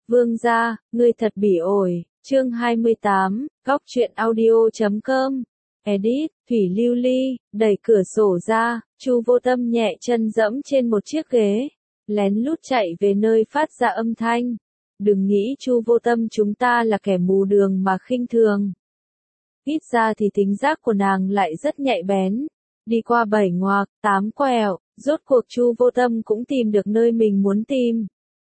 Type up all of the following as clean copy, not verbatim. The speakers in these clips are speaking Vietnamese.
Vương gia, ngươi thật bỉ ổi. Chương 28, Góc truyện audio.com. Edit, Thủy Lưu Ly, đẩy cửa sổ ra, Chu Vô Tâm nhẹ chân dẫm trên một chiếc ghế, lén lút chạy về nơi phát ra âm thanh. Đừng nghĩ Chu Vô Tâm chúng ta là kẻ mù đường mà khinh thường. Ít ra thì tính giác của nàng lại rất nhạy bén. Đi qua 7 ngoặc, 8 quẹo, rốt cuộc Chu Vô Tâm cũng tìm được nơi mình muốn tìm.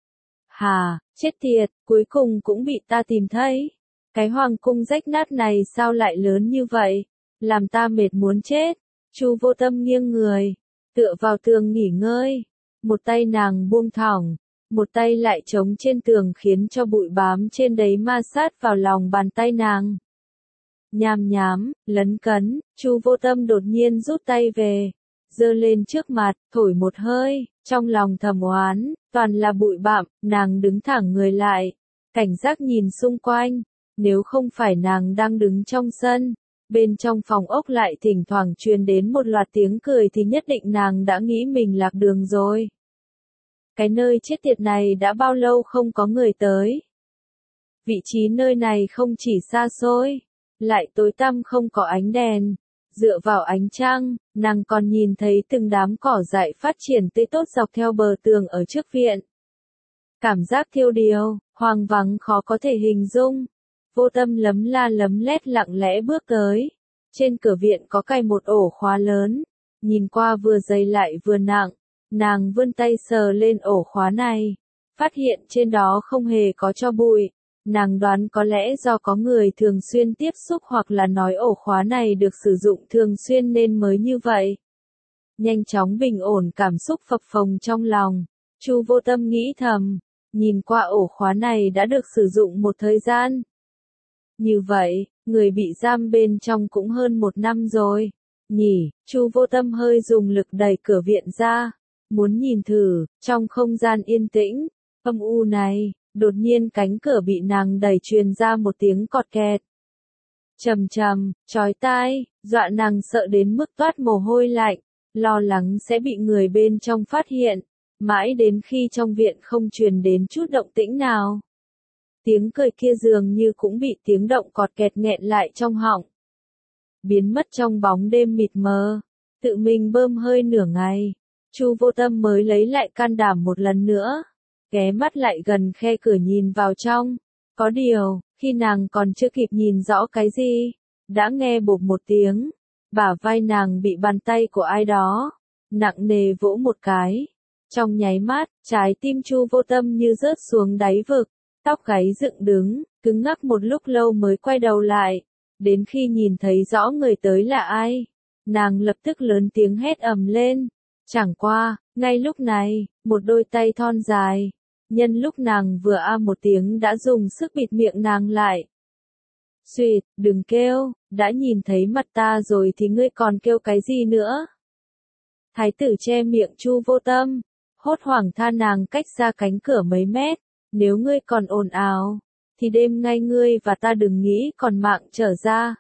Hà, chết tiệt, cuối cùng cũng bị ta tìm thấy. Cái hoàng cung rách nát này sao lại lớn như vậy? Làm ta mệt muốn chết. Chu Vô Tâm nghiêng người, tựa vào tường nghỉ ngơi. Một tay nàng buông thõng, một tay lại chống trên tường khiến cho bụi bám trên đấy ma sát vào lòng bàn tay nàng. Nham nhám, lấn cấn, Chu Vô Tâm đột nhiên rút tay về, giơ lên trước mặt, thổi một hơi, trong lòng thầm oán, toàn là bụi bặm, nàng đứng thẳng người lại, cảnh giác nhìn xung quanh, nếu không phải nàng đang đứng trong sân, bên trong phòng ốc lại thỉnh thoảng truyền đến một loạt tiếng cười thì nhất định nàng đã nghĩ mình lạc đường rồi. Cái nơi chết tiệt này đã bao lâu không có người tới. Vị trí nơi này không chỉ xa xôi, lại tối tăm không có ánh đèn. Dựa vào ánh trăng, nàng còn nhìn thấy từng đám cỏ dại phát triển tươi tốt dọc theo bờ tường ở trước viện. Cảm giác thiêu điều, hoang vắng khó có thể hình dung. Vô Tâm lấm la lấm lét lặng lẽ bước tới. Trên cửa viện có cài một ổ khóa lớn, nhìn qua vừa dày lại vừa nặng. Nàng vươn tay sờ lên ổ khóa này, phát hiện trên đó không hề có tro bụi. Nàng đoán có lẽ do có người thường xuyên tiếp xúc hoặc là nói ổ khóa này được sử dụng thường xuyên nên mới như vậy. Nhanh chóng bình ổn cảm xúc phập phồng trong lòng, Chu Vô Tâm nghĩ thầm, nhìn qua ổ khóa này đã được sử dụng một thời gian. Như vậy, người bị giam bên trong cũng hơn 1 năm rồi. Nhỉ, Chu Vô Tâm hơi dùng lực đẩy cửa viện ra, muốn nhìn thử, trong không gian yên tĩnh, âm u này. Đột nhiên cánh cửa bị nàng đẩy truyền ra một tiếng cọt kẹt. Trầm trầm, chói tai, dọa nàng sợ đến mức toát mồ hôi lạnh, lo lắng sẽ bị người bên trong phát hiện, mãi đến khi trong viện không truyền đến chút động tĩnh nào. Tiếng cười kia dường như cũng bị tiếng động cọt kẹt nghẹn lại trong họng. Biến mất trong bóng đêm mịt mờ, tự mình bơm hơi nửa ngày, Chu Vô Tâm mới lấy lại can đảm một lần nữa. Ghé mắt lại gần khe cửa nhìn vào trong. Có điều, khi nàng còn chưa kịp nhìn rõ cái gì, đã nghe bộp một tiếng, bả vai nàng bị bàn tay của ai đó nặng nề vỗ một cái. Trong nháy mắt, trái tim Chu Vô Tâm như rớt xuống đáy vực, tóc gáy dựng đứng, cứng ngắc một lúc lâu mới quay đầu lại. Đến khi nhìn thấy rõ người tới là ai, nàng lập tức lớn tiếng hét ầm lên. Chẳng qua, ngay lúc này, một đôi tay thon dài, nhân lúc nàng vừa một tiếng đã dùng sức bịt miệng nàng lại. Xuyệt, đừng kêu, đã nhìn thấy mặt ta rồi thì ngươi còn kêu cái gì nữa? Thái tử che miệng Chu Vô Tâm, hốt hoảng tha nàng cách xa cánh cửa mấy mét, nếu ngươi còn ồn ào, thì đêm ngay ngươi và ta đừng nghĩ còn mạng trở ra.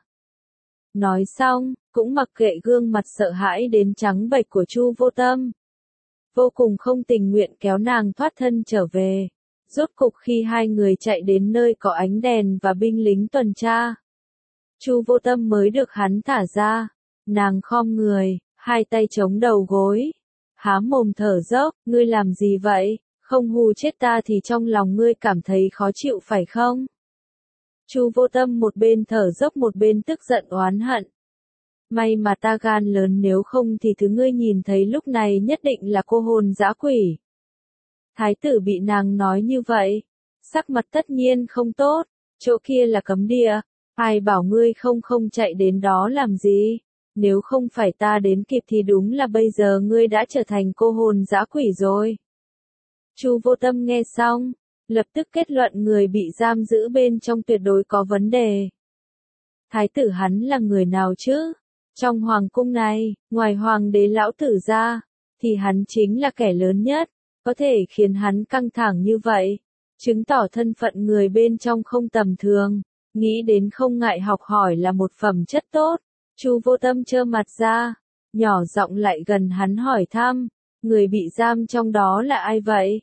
Nói xong, cũng mặc kệ gương mặt sợ hãi đến trắng bệch của Chu Vô Tâm. Vô cùng không tình nguyện kéo nàng thoát thân trở về. Rốt cục khi hai người chạy đến nơi có ánh đèn và binh lính tuần tra, Chu Vô Tâm mới được hắn thả ra. Nàng khom người, hai tay chống đầu gối, há mồm thở dốc, ngươi làm gì vậy, không hù chết ta thì trong lòng ngươi cảm thấy khó chịu phải không? Chu Vô Tâm một bên thở dốc một bên tức giận oán hận. May mà ta gan lớn, nếu không thì thứ ngươi nhìn thấy lúc này nhất định là cô hồn dã quỷ. Thái tử bị nàng nói như vậy, sắc mặt tất nhiên không tốt, chỗ kia là cấm địa, ai bảo ngươi không chạy đến đó làm gì, nếu không phải ta đến kịp thì đúng là bây giờ ngươi đã trở thành cô hồn dã quỷ rồi. Chu Vô Tâm nghe xong, lập tức kết luận người bị giam giữ bên trong tuyệt đối có vấn đề. Thái tử hắn là người nào chứ? Trong hoàng cung này, ngoài hoàng đế lão tử ra, thì hắn chính là kẻ lớn nhất, có thể khiến hắn căng thẳng như vậy, chứng tỏ thân phận người bên trong không tầm thường, nghĩ đến không ngại học hỏi là một phẩm chất tốt. Chu Vô Tâm trơ mặt ra, nhỏ giọng lại gần hắn hỏi thăm, người bị giam trong đó là ai vậy?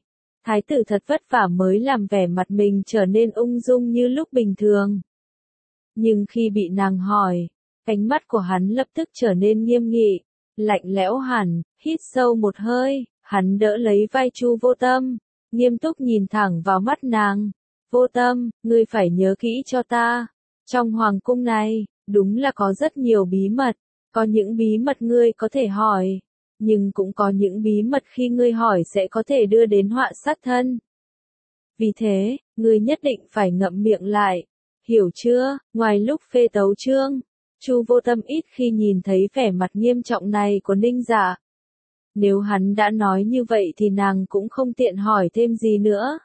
Thái tử thật vất vả mới làm vẻ mặt mình trở nên ung dung như lúc bình thường. Nhưng khi bị nàng hỏi, ánh mắt của hắn lập tức trở nên nghiêm nghị, lạnh lẽo hẳn, hít sâu một hơi, hắn đỡ lấy vai Chu Vô Tâm, nghiêm túc nhìn thẳng vào mắt nàng. Vô Tâm, ngươi phải nhớ kỹ cho ta. Trong hoàng cung này, đúng là có rất nhiều bí mật, có những bí mật ngươi có thể hỏi, nhưng cũng có những bí mật khi ngươi hỏi sẽ có thể đưa đến họa sát thân. Vì thế, ngươi nhất định phải ngậm miệng lại, hiểu chưa? Ngoài lúc phê tấu chương, Chu Vô Tâm ít khi nhìn thấy vẻ mặt nghiêm trọng này của Ninh Dạ. Nếu hắn đã nói như vậy thì nàng cũng không tiện hỏi thêm gì nữa.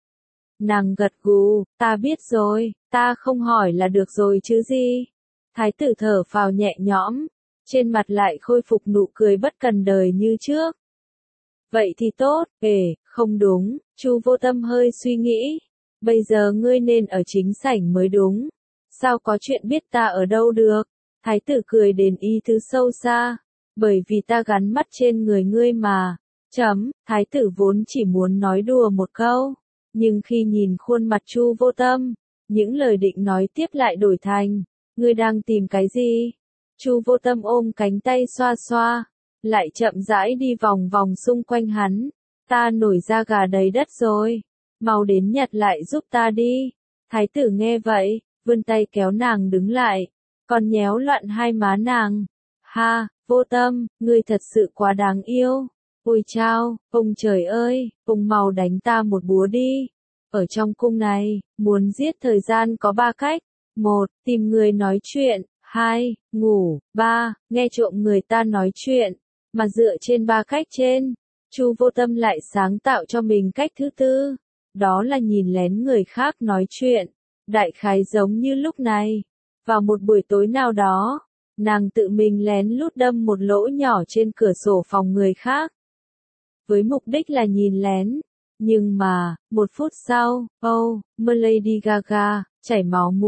Nàng gật gù, ta biết rồi, ta không hỏi là được rồi chứ gì. Thái tử thở phào nhẹ nhõm, trên mặt lại khôi phục nụ cười bất cần đời như trước. Vậy thì tốt, không đúng, Chu Vô Tâm hơi suy nghĩ. Bây giờ ngươi nên ở chính sảnh mới đúng. Sao có chuyện biết ta ở đâu được? Thái tử cười đến ý tứ sâu xa. Bởi vì ta gắn mắt trên người ngươi mà. Thái tử vốn chỉ muốn nói đùa một câu. Nhưng khi nhìn khuôn mặt Chu Vô Tâm, những lời định nói tiếp lại đổi thành, ngươi đang tìm cái gì? Chu Vô Tâm ôm cánh tay xoa xoa, lại chậm rãi đi vòng vòng xung quanh hắn. Ta nổi da gà đầy đất rồi, mau đến nhặt lại giúp ta đi. Thái tử nghe vậy, vươn tay kéo nàng đứng lại, còn nhéo loạn hai má nàng. Ha, Vô Tâm, ngươi thật sự quá đáng yêu. Ôi chao, ông trời ơi, ông mau đánh ta một búa đi. Ở trong cung này, muốn giết thời gian có 3 cách. 1. Tìm người nói chuyện. 2. Ngủ. 3. Nghe trộm người ta nói chuyện. Mà dựa trên 3 cách trên, Chu Vô Tâm lại sáng tạo cho mình cách thứ tư. Đó là nhìn lén người khác nói chuyện. Đại khái giống như lúc này. Vào một buổi tối nào đó, nàng tự mình lén lút đâm một lỗ nhỏ trên cửa sổ phòng người khác. Với mục đích là nhìn lén. Nhưng mà, 1 phút sau, Lady Gaga, chảy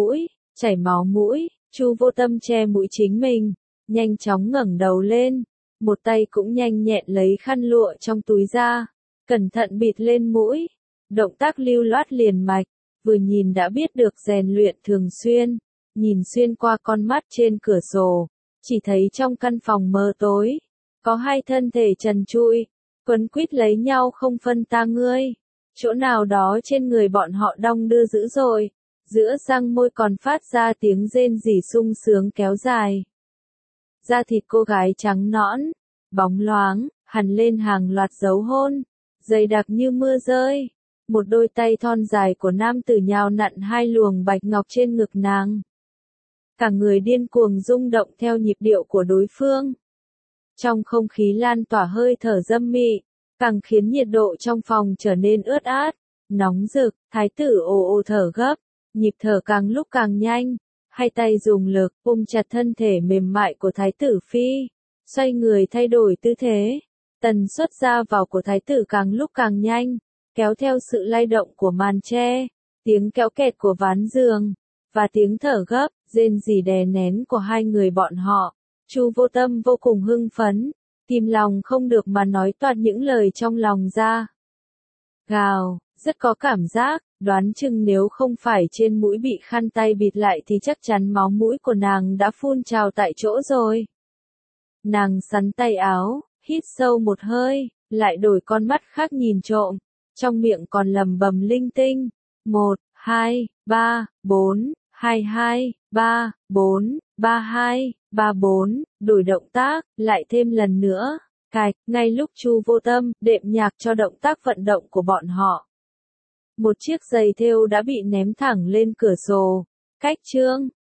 máu mũi, Chu Vô Tâm che mũi chính mình, nhanh chóng ngẩng đầu lên, một tay cũng nhanh nhẹn lấy khăn lụa trong túi ra, cẩn thận bịt lên mũi, động tác lưu loát liền mạch, vừa nhìn đã biết được rèn luyện thường xuyên, nhìn xuyên qua con mắt trên cửa sổ, chỉ thấy trong căn phòng mờ tối, có 2 thân thể trần trụi, quấn quýt lấy nhau không phân ta ngươi. Chỗ nào đó trên người bọn họ đong đưa dữ dội, giữa răng môi còn phát ra tiếng rên rỉ sung sướng kéo dài. Da thịt cô gái trắng nõn, bóng loáng, hằn lên hàng loạt dấu hôn, dày đặc như mưa rơi. Một đôi tay thon dài của nam tử nhào nặn 2 luồng bạch ngọc trên ngực nàng. Cả người điên cuồng rung động theo nhịp điệu của đối phương. Trong không khí lan tỏa hơi thở dâm mị, càng khiến nhiệt độ trong phòng trở nên ướt át, nóng rực. Thái tử ồ ồ thở gấp, nhịp thở càng lúc càng nhanh, 2 tay dùng lực ôm chặt thân thể mềm mại của Thái tử phi, xoay người thay đổi tư thế. Tần suất ra vào của Thái tử càng lúc càng nhanh, kéo theo sự lay động của màn tre, tiếng kéo kẹt của ván giường, và tiếng thở gấp, rên rỉ đè nén của 2 người bọn họ. Chu Vô Tâm vô cùng hưng phấn, kìm lòng không được mà nói toạc những lời trong lòng ra. Gào, rất có cảm giác, đoán chừng nếu không phải trên mũi bị khăn tay bịt lại thì chắc chắn máu mũi của nàng đã phun trào tại chỗ rồi. Nàng sắn tay áo, hít sâu một hơi, lại đổi con mắt khác nhìn trộm, trong miệng còn lầm bầm linh tinh. 1, 2, 3, 4, 22, 3, 4, 32, 34, đổi động tác, lại thêm lần nữa. Cạch, ngay lúc Chu Vô Tâm đệm nhạc cho động tác vận động của bọn họ. Một chiếc giày thêu đã bị ném thẳng lên cửa sổ. Cách chương